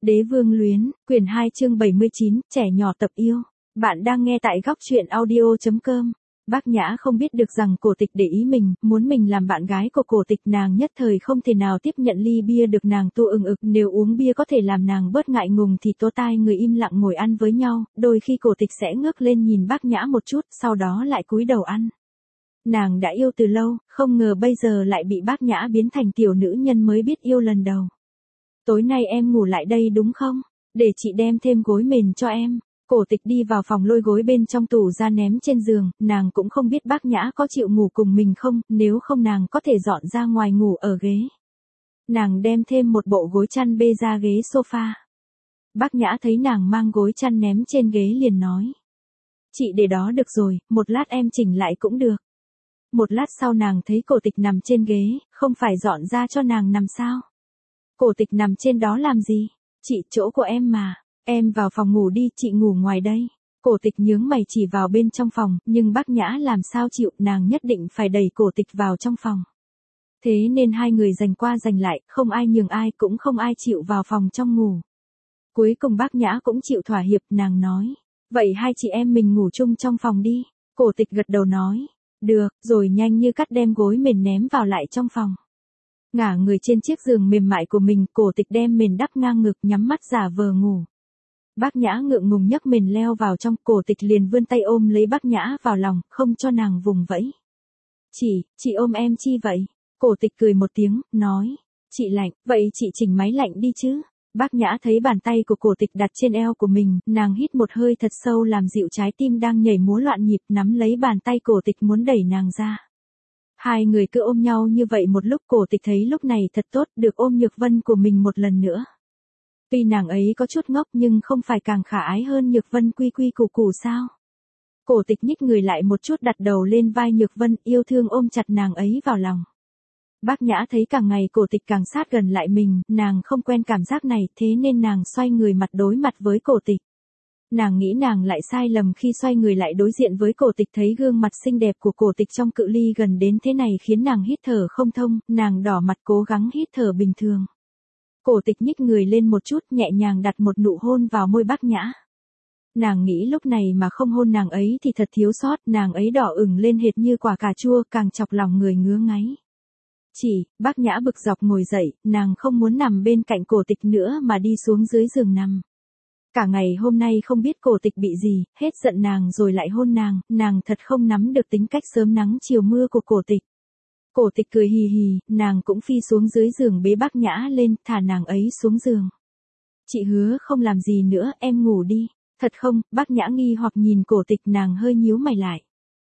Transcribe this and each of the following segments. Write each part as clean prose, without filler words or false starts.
Đế vương luyến, quyển 2 chương 79, trẻ nhỏ tập yêu. Bạn đang nghe tại góc truyện audio.com. Bác Nhã không biết được rằng Cổ Tịch để ý mình, muốn mình làm bạn gái của Cổ Tịch, nàng nhất thời không thể nào tiếp nhận ly bia được nàng tu ừng ực, nếu uống bia có thể làm nàng bớt ngại ngùng thì tố tai người im lặng ngồi ăn với nhau, đôi khi Cổ Tịch sẽ ngước lên nhìn Bác Nhã một chút, sau đó lại cúi đầu ăn. Nàng đã yêu từ lâu, không ngờ bây giờ lại bị Bác Nhã biến thành tiểu nữ nhân mới biết yêu lần đầu. Tối nay em ngủ lại đây đúng không? Để chị đem thêm gối mền cho em. Cổ Tịch đi vào phòng lôi gối bên trong tủ ra ném trên giường, nàng cũng không biết Bác Nhã có chịu ngủ cùng mình không, nếu không nàng có thể dọn ra ngoài ngủ ở ghế. Nàng đem thêm một bộ gối chăn bê ra ghế sofa. Bác Nhã thấy nàng mang gối chăn ném trên ghế liền nói. Chị để đó được rồi, một lát em chỉnh lại cũng được. Một lát sau nàng thấy Cổ Tịch nằm trên ghế, không phải dọn ra cho nàng nằm sao? Cổ Tịch nằm trên đó làm gì? Chị, chỗ của em mà. Em vào phòng ngủ đi, chị ngủ ngoài đây. Cổ Tịch nhướng mày chỉ vào bên trong phòng, nhưng Bác Nhã làm sao chịu, nàng nhất định phải đẩy Cổ Tịch vào trong phòng. Thế nên hai người giành qua giành lại, không ai nhường ai, cũng không ai chịu vào phòng trong ngủ. Cuối cùng Bác Nhã cũng chịu thỏa hiệp, nàng nói. Vậy hai chị em mình ngủ chung trong phòng đi. Cổ Tịch gật đầu nói. Được, rồi nhanh như cắt đem gối mền ném vào lại trong phòng. Ngả người trên chiếc giường mềm mại của mình, Cổ Tịch đem mền đắp ngang ngực, nhắm mắt giả vờ ngủ. Bác Nhã ngượng ngùng nhấc mền leo vào trong, Cổ Tịch liền vươn tay ôm lấy Bác Nhã vào lòng, không cho nàng vùng vẫy. Chị ôm em chi vậy? Cổ Tịch cười một tiếng, nói. Chị lạnh, vậy chị chỉnh máy lạnh đi chứ. Bác Nhã thấy bàn tay của Cổ Tịch đặt trên eo của mình, nàng hít một hơi thật sâu làm dịu trái tim đang nhảy múa loạn nhịp, nắm lấy bàn tay Cổ Tịch muốn đẩy nàng ra. Hai người cứ ôm nhau như vậy một lúc, Cổ Tịch thấy lúc này thật tốt, được ôm Nhược Vân của mình một lần nữa. Tuy nàng ấy có chút ngốc nhưng không phải càng khả ái hơn Nhược Vân quy quy củ củ sao? Cổ Tịch nhích người lại một chút, đặt đầu lên vai Nhược Vân, yêu thương ôm chặt nàng ấy vào lòng. Bác Nhã thấy càng ngày Cổ Tịch càng sát gần lại mình, nàng không quen cảm giác này, thế nên nàng xoay người mặt đối mặt với Cổ Tịch. Nàng nghĩ nàng lại sai lầm khi xoay người lại đối diện với Cổ Tịch, thấy gương mặt xinh đẹp của Cổ Tịch trong cự ly gần đến thế này khiến nàng hít thở không thông, nàng đỏ mặt cố gắng hít thở bình thường. Cổ Tịch nhích người lên một chút, nhẹ nhàng đặt một nụ hôn vào môi Bác Nhã. Nàng nghĩ lúc này mà không hôn nàng ấy thì thật thiếu sót, nàng ấy đỏ ửng lên hệt như quả cà chua, càng chọc lòng người ngứa ngáy. Bác Nhã bực dọc ngồi dậy, nàng không muốn nằm bên cạnh Cổ Tịch nữa mà đi xuống dưới giường nằm. Cả ngày hôm nay không biết Cổ Tịch bị gì, hết giận nàng rồi lại hôn nàng thật không nắm được tính cách sớm nắng chiều mưa của Cổ Tịch. Cổ Tịch cười hì hì, nàng cũng phi xuống dưới giường bế Bác Nhã lên, thả nàng ấy xuống giường. Chị hứa không làm gì nữa, em ngủ đi. Thật không? Bác Nhã nghi hoặc nhìn Cổ Tịch, nàng hơi nhíu mày lại.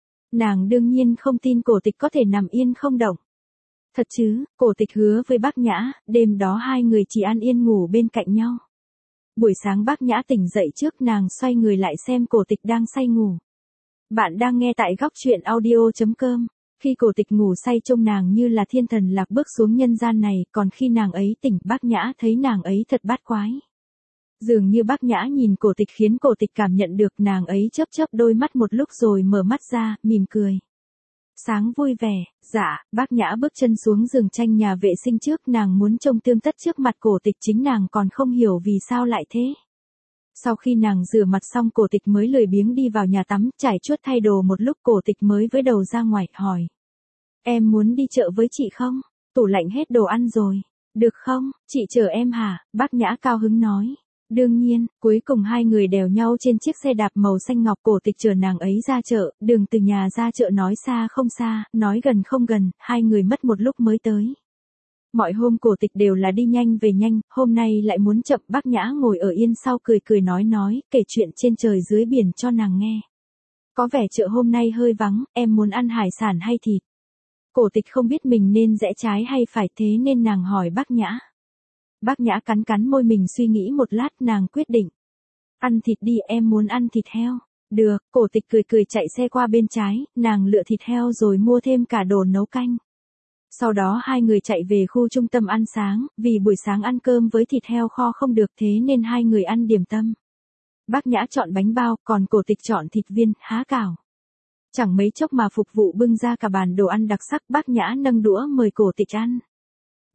Nàng đương nhiên không tin Cổ Tịch có thể nằm yên không động. Thật chứ? Cổ Tịch hứa với Bác Nhã, đêm đó hai người chỉ an yên ngủ bên cạnh nhau. Buổi sáng Bác Nhã tỉnh dậy trước, nàng xoay người lại xem Cổ Tịch đang say ngủ. Bạn đang nghe tại góc truyện audio.com. Khi Cổ Tịch ngủ say trông nàng như là thiên thần lạc bước xuống nhân gian này, còn khi nàng ấy tỉnh, Bác Nhã thấy nàng ấy thật bát quái. Dường như Bác Nhã nhìn Cổ Tịch khiến Cổ Tịch cảm nhận được, nàng ấy chớp chớp đôi mắt một lúc rồi mở mắt ra, mỉm cười. Sáng vui vẻ. Dạ. Bác Nhã bước chân xuống giường tranh nhà vệ sinh trước, nàng muốn trông tươm tất trước mặt Cổ Tịch, chính nàng còn không hiểu vì sao lại thế. Sau khi nàng rửa mặt xong, Cổ Tịch mới lười biếng đi vào nhà tắm, trải chuốt thay đồ một lúc, Cổ Tịch mới với đầu ra ngoài, hỏi. Em muốn đi chợ với chị không? Tủ lạnh hết đồ ăn rồi. Được không? Chị chở em hả? Bác Nhã cao hứng nói. Đương nhiên. Cuối cùng hai người đèo nhau trên chiếc xe đạp màu xanh ngọc, Cổ Tịch chở nàng ấy ra chợ, đường từ nhà ra chợ nói xa không xa, nói gần không gần, hai người mất một lúc mới tới. Mọi hôm Cổ Tịch đều là đi nhanh về nhanh, hôm nay lại muốn chậm. Bác Nhã ngồi ở yên sau cười cười nói, kể chuyện trên trời dưới biển cho nàng nghe. Có vẻ chợ hôm nay hơi vắng, em muốn ăn hải sản hay thịt? Cổ Tịch không biết mình nên rẽ trái hay phải, thế nên nàng hỏi Bác Nhã. Bác Nhã cắn cắn môi mình suy nghĩ một lát, nàng quyết định. Ăn thịt đi, em muốn ăn thịt heo. Được. Cổ Tịch cười cười chạy xe qua bên trái, nàng lựa thịt heo rồi mua thêm cả đồ nấu canh. Sau đó hai người chạy về khu trung tâm ăn sáng, vì buổi sáng ăn cơm với thịt heo kho không được, thế nên hai người ăn điểm tâm. Bác Nhã chọn bánh bao, còn Cổ Tịch chọn thịt viên, há cảo. Chẳng mấy chốc mà phục vụ bưng ra cả bàn đồ ăn đặc sắc, Bác Nhã nâng đũa mời Cổ Tịch ăn.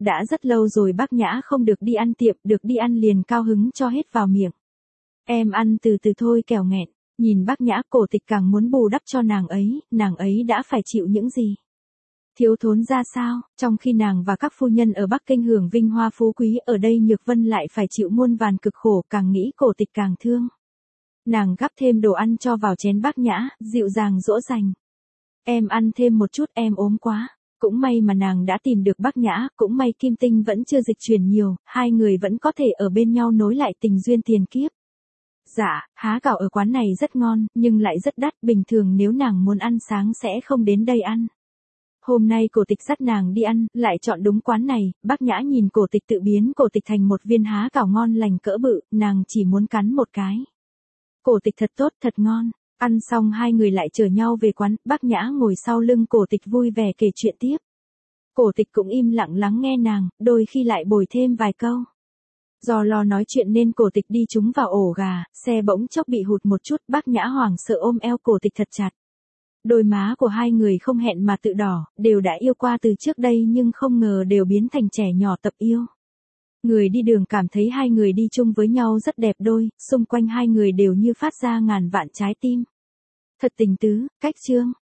đã rất lâu rồi bác Nhã không được đi ăn tiệm, được đi ăn liền cao hứng cho hết vào miệng. Em ăn từ từ thôi kẻo nghẹn, nhìn bác Nhã Cổ Tịch càng muốn bù đắp cho nàng ấy đã phải chịu những gì. Thiếu thốn ra sao, trong khi nàng và các phu nhân ở Bắc Kinh hưởng vinh hoa phú quý, ở đây Nhược Vân lại phải chịu muôn vàn cực khổ, càng nghĩ Cổ Tịch càng thương. Nàng gắp thêm đồ ăn cho vào chén bác Nhã, dịu dàng dỗ dành. Em ăn thêm một chút, em ốm quá. Cũng may mà nàng đã tìm được bác Nhã, cũng may Kim Tinh vẫn chưa dịch chuyển nhiều, hai người vẫn có thể ở bên nhau nối lại tình duyên tiền kiếp. Dạ, há cảo ở quán này rất ngon, nhưng lại rất đắt, bình thường nếu nàng muốn ăn sáng sẽ không đến đây ăn. Hôm nay Cổ Tịch dắt nàng đi ăn, lại chọn đúng quán này, bác Nhã nhìn Cổ Tịch tự biến Cổ Tịch thành một viên há cảo ngon lành cỡ bự, nàng chỉ muốn cắn một cái. Cổ Tịch thật tốt, thật ngon. Ăn xong hai người lại chở nhau về quán, bác Nhã ngồi sau lưng Cổ Tịch vui vẻ kể chuyện tiếp. Cổ Tịch cũng im lặng lắng nghe nàng, đôi khi lại bồi thêm vài câu. Do lo nói chuyện nên Cổ Tịch đi trúng vào ổ gà, xe bỗng chốc bị hụt một chút, bác Nhã hoảng sợ ôm eo Cổ Tịch thật chặt. Đôi má của hai người không hẹn mà tự đỏ, đều đã yêu qua từ trước đây nhưng không ngờ đều biến thành trẻ nhỏ tập yêu. Người đi đường cảm thấy hai người đi chung với nhau rất đẹp đôi, xung quanh hai người đều như phát ra ngàn vạn trái tim. Thật tình tứ, cách chương.